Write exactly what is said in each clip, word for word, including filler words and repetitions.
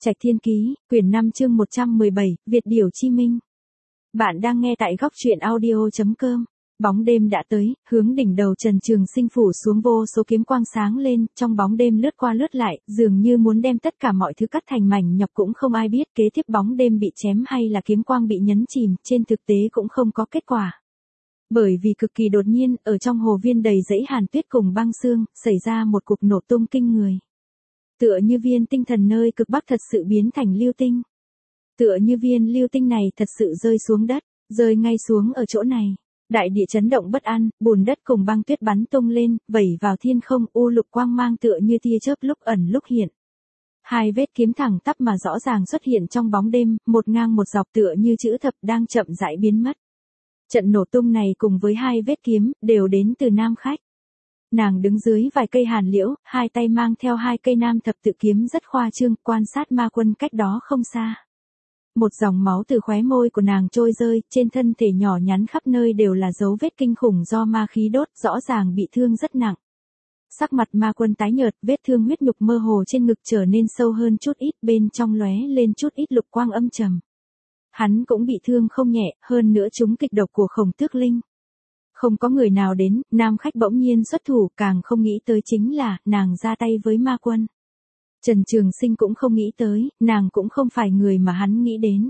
Trạch Thiên Ký, quyển năm chương một trăm mười bảy, Việt Điểu Chi Minh. Bạn đang nghe tại góc truyện audio chấm com. Bóng đêm đã tới, hướng đỉnh đầu Trần Trường Sinh phủ xuống vô số kiếm quang sáng lên, trong bóng đêm lướt qua lướt lại, dường như muốn đem tất cả mọi thứ cắt thành mảnh nhọc, cũng không ai biết kế tiếp bóng đêm bị chém hay là kiếm quang bị nhấn chìm, trên thực tế cũng không có kết quả. Bởi vì cực kỳ đột nhiên, ở trong hồ viên đầy dãy hàn tuyết cùng băng sương, xảy ra một cuộc nổ tung kinh người. Tựa như viên tinh thần nơi cực bắc thật sự biến thành lưu tinh. Tựa như viên lưu tinh này thật sự rơi xuống đất, rơi ngay xuống ở chỗ này. Đại địa chấn động bất an, bùn đất cùng băng tuyết bắn tung lên, vẩy vào thiên không, u lục quang mang tựa như tia chớp lúc ẩn lúc hiện. Hai vết kiếm thẳng tắp mà rõ ràng xuất hiện trong bóng đêm, một ngang một dọc tựa như chữ thập đang chậm rãi biến mất. Trận nổ tung này cùng với hai vết kiếm, đều đến từ Nam Khách. Nàng đứng dưới vài cây hàn liễu, hai tay mang theo hai cây nam thập tự kiếm rất khoa trương, quan sát ma quân cách đó không xa. Một dòng máu từ khóe môi của nàng trôi rơi, trên thân thể nhỏ nhắn khắp nơi đều là dấu vết kinh khủng do ma khí đốt, rõ ràng bị thương rất nặng. Sắc mặt ma quân tái nhợt, vết thương huyết nhục mơ hồ trên ngực trở nên sâu hơn chút ít, bên trong lóe lên chút ít lục quang âm trầm. Hắn cũng bị thương không nhẹ, hơn nữa chúng kịch độc của Khổng Tước Linh. Không có người nào đến, Nam Khách bỗng nhiên xuất thủ, càng không nghĩ tới chính là, nàng ra tay với ma quân. Trần Trường Sinh cũng không nghĩ tới, nàng cũng không phải người mà hắn nghĩ đến.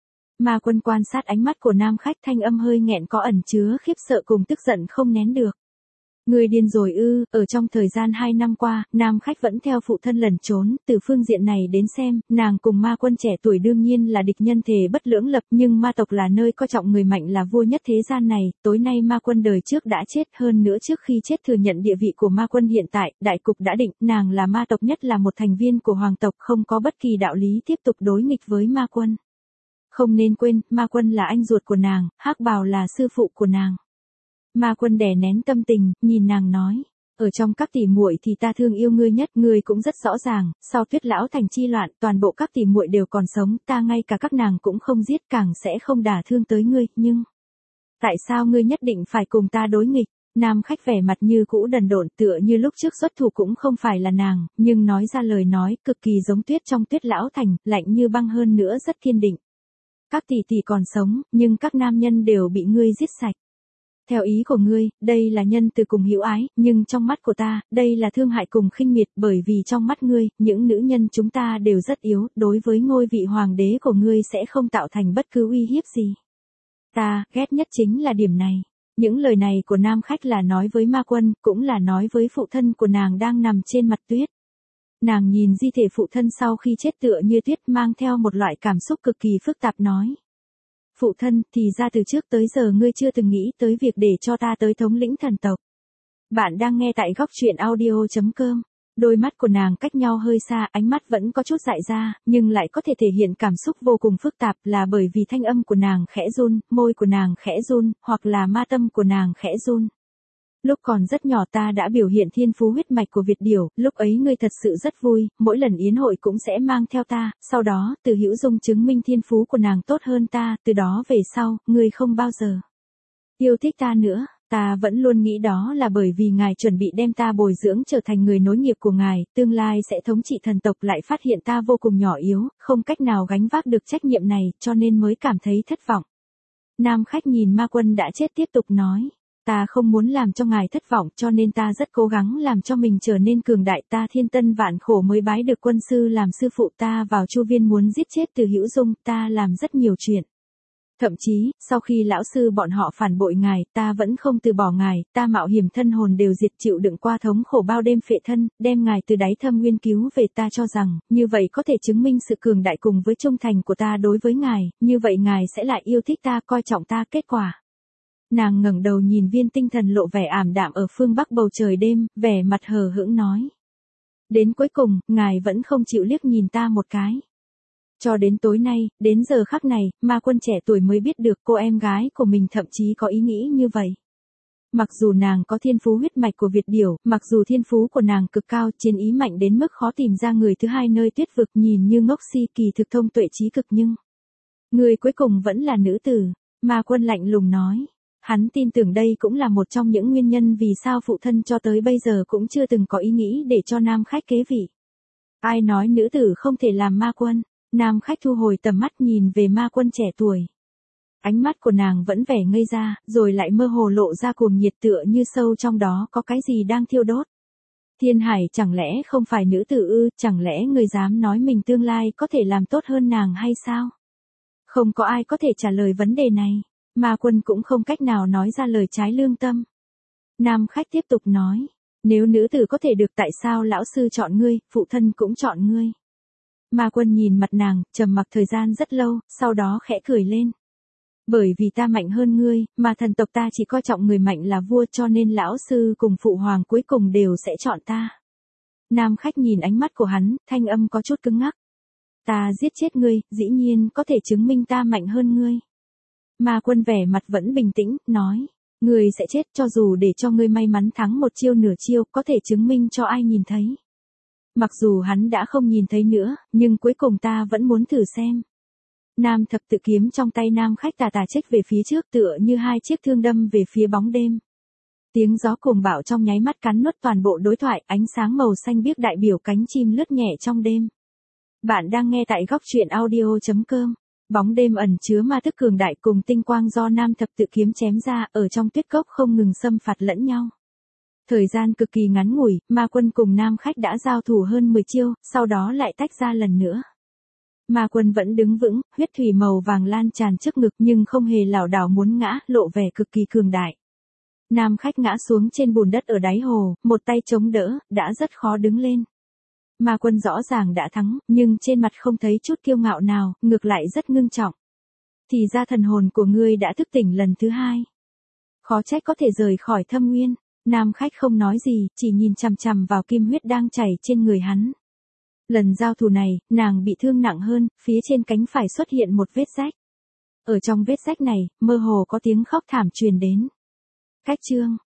Ma quân quan sát ánh mắt của Nam Khách, thanh âm hơi nghẹn có ẩn chứa khiếp sợ cùng tức giận không nén được. Người điên rồi ư? Ở trong thời gian hai năm qua, Nam Khách vẫn theo phụ thân lẩn trốn, từ phương diện này đến xem, nàng cùng ma quân trẻ tuổi đương nhiên là địch nhân thề bất lưỡng lập, nhưng ma tộc là nơi coi trọng người mạnh là vua nhất thế gian này, tối nay ma quân đời trước đã chết, hơn nữa trước khi chết thừa nhận địa vị của ma quân hiện tại, đại cục đã định, nàng là ma tộc nhất là một thành viên của hoàng tộc, không có bất kỳ đạo lý tiếp tục đối nghịch với ma quân. Không nên quên, ma quân là anh ruột của nàng, Hắc Bào là sư phụ của nàng. Ma quân đè nén tâm tình, nhìn nàng nói, ở trong các tỷ muội thì ta thương yêu ngươi nhất, ngươi cũng rất rõ ràng, sau Tuyết lão thành chi loạn, toàn bộ các tỷ muội đều còn sống, ta ngay cả các nàng cũng không giết, càng sẽ không đả thương tới ngươi, nhưng tại sao ngươi nhất định phải cùng ta đối nghịch? Nam Khách vẻ mặt như cũ đần độn, tựa như lúc trước xuất thủ cũng không phải là nàng, nhưng nói ra lời nói cực kỳ giống tuyết trong Tuyết lão thành, lạnh như băng hơn nữa rất kiên định. Các tỷ tỷ còn sống, nhưng các nam nhân đều bị ngươi giết sạch. Theo ý của ngươi, đây là nhân từ cùng hữu ái, nhưng trong mắt của ta, đây là thương hại cùng khinh miệt, bởi vì trong mắt ngươi, những nữ nhân chúng ta đều rất yếu, đối với ngôi vị hoàng đế của ngươi sẽ không tạo thành bất cứ uy hiếp gì. Ta, ghét nhất chính là điểm này. Những lời này của Nam Khách là nói với ma quân, cũng là nói với phụ thân của nàng đang nằm trên mặt tuyết. Nàng nhìn di thể phụ thân sau khi chết tựa như tuyết, mang theo một loại cảm xúc cực kỳ phức tạp nói. Phụ thân, thì ra từ trước tới giờ ngươi chưa từng nghĩ tới việc để cho ta tới thống lĩnh thần tộc. Bạn đang nghe tại góc truyện audio chấm com. Đôi mắt của nàng cách nhau hơi xa, ánh mắt vẫn có chút dại ra, nhưng lại có thể thể hiện cảm xúc vô cùng phức tạp, là bởi vì thanh âm của nàng khẽ run, môi của nàng khẽ run, hoặc là ma tâm của nàng khẽ run. Lúc còn rất nhỏ ta đã biểu hiện thiên phú huyết mạch của Việt Điểu, lúc ấy ngươi thật sự rất vui, mỗi lần yến hội cũng sẽ mang theo ta, sau đó, từ Hữu Dung chứng minh thiên phú của nàng tốt hơn ta, từ đó về sau, ngươi không bao giờ yêu thích ta nữa, ta vẫn luôn nghĩ đó là bởi vì ngài chuẩn bị đem ta bồi dưỡng trở thành người nối nghiệp của ngài, tương lai sẽ thống trị thần tộc, lại phát hiện ta vô cùng nhỏ yếu, không cách nào gánh vác được trách nhiệm này, cho nên mới cảm thấy thất vọng. Nam Khách nhìn ma quân đã chết tiếp tục nói. Ta không muốn làm cho ngài thất vọng, cho nên ta rất cố gắng làm cho mình trở nên cường đại, ta thiên tân vạn khổ mới bái được quân sư làm sư phụ, ta vào Chu Viên muốn giết chết Từ Hữu Dung, ta làm rất nhiều chuyện. Thậm chí, sau khi lão sư bọn họ phản bội ngài, ta vẫn không từ bỏ ngài, ta mạo hiểm thân hồn đều diệt, chịu đựng qua thống khổ bao đêm phệ thân, đem ngài từ đáy thâm nguyên cứu về, ta cho rằng, như vậy có thể chứng minh sự cường đại cùng với trung thành của ta đối với ngài, như vậy ngài sẽ lại yêu thích ta, coi trọng ta. Kết quả. Nàng ngẩng đầu nhìn viên tinh thần lộ vẻ ảm đạm ở phương bắc bầu trời đêm, vẻ mặt hờ hững nói. Đến cuối cùng, ngài vẫn không chịu liếc nhìn ta một cái. Cho đến tối nay, đến giờ khắc này, ma quân trẻ tuổi mới biết được cô em gái của mình thậm chí có ý nghĩ như vậy. Mặc dù nàng có thiên phú huyết mạch của Việt Điểu, mặc dù thiên phú của nàng cực cao, chiến ý mạnh đến mức khó tìm ra người thứ hai nơi tuyết vực, nhìn như ngốc si, kỳ thực thông tuệ trí cực, nhưng người cuối cùng vẫn là nữ tử. Ma quân lạnh lùng nói. Hắn tin tưởng đây cũng là một trong những nguyên nhân vì sao phụ thân cho tới bây giờ cũng chưa từng có ý nghĩ để cho Nam Khách kế vị. Ai nói nữ tử không thể làm ma quân? Nam khách thu hồi tầm mắt nhìn về ma quân trẻ tuổi. Ánh mắt của nàng vẫn vẻ ngây ra, rồi lại mơ hồ lộ ra cuồng nhiệt tựa như sâu trong đó có cái gì đang thiêu đốt. Thiên Hải chẳng lẽ không phải nữ tử ư, chẳng lẽ người dám nói mình tương lai có thể làm tốt hơn nàng hay sao? Không có ai có thể trả lời vấn đề này, ma quân cũng không cách nào nói ra lời trái lương tâm. Nam khách tiếp tục nói, nếu nữ tử có thể được tại sao lão sư chọn ngươi, phụ thân cũng chọn ngươi. Ma quân nhìn mặt nàng, trầm mặc thời gian rất lâu, sau đó khẽ cười lên. Bởi vì ta mạnh hơn ngươi, mà thần tộc ta chỉ coi trọng người mạnh là vua cho nên lão sư cùng phụ hoàng cuối cùng đều sẽ chọn ta. Nam khách nhìn ánh mắt của hắn, thanh âm có chút cứng ngắc. Ta giết chết ngươi, dĩ nhiên có thể chứng minh ta mạnh hơn ngươi. Ma quân vẻ mặt vẫn bình tĩnh, nói. Ngươi sẽ chết cho dù để cho ngươi may mắn thắng một chiêu nửa chiêu, có thể chứng minh cho ai nhìn thấy. Mặc dù hắn đã không nhìn thấy nữa, nhưng cuối cùng ta vẫn muốn thử xem. Nam thập tự kiếm trong tay nam khách tà tà chếch về phía trước tựa như hai chiếc thương đâm về phía bóng đêm. Tiếng gió cuồng bạo trong nháy mắt cắn nuốt toàn bộ đối thoại, ánh sáng màu xanh biếc đại biểu cánh chim lướt nhẹ trong đêm. Bạn đang nghe tại góc truyện audio chấm com. Bóng đêm ẩn chứa ma thức cường đại cùng tinh quang do nam thập tự kiếm chém ra ở trong tuyết cốc không ngừng xâm phạt lẫn nhau. Thời gian cực kỳ ngắn ngủi, ma quân cùng nam khách đã giao thủ hơn mười chiêu, sau đó lại tách ra lần nữa. Ma quân vẫn đứng vững, huyết thủy màu vàng lan tràn trước ngực nhưng không hề lảo đảo muốn ngã, lộ vẻ cực kỳ cường đại. Nam khách ngã xuống trên bùn đất ở đáy hồ, một tay chống đỡ, đã rất khó đứng lên. Ma quân rõ ràng đã thắng, nhưng trên mặt không thấy chút kiêu ngạo nào, ngược lại rất ngưng trọng. Thì ra thần hồn của ngươi đã thức tỉnh lần thứ hai. Khó trách có thể rời khỏi thâm nguyên. Nam khách không nói gì, chỉ nhìn chằm chằm vào kim huyết đang chảy trên người hắn. Lần giao thủ này, nàng bị thương nặng hơn, phía trên cánh phải xuất hiện một vết rách. Ở trong vết rách này, mơ hồ có tiếng khóc thảm truyền đến. Cách chương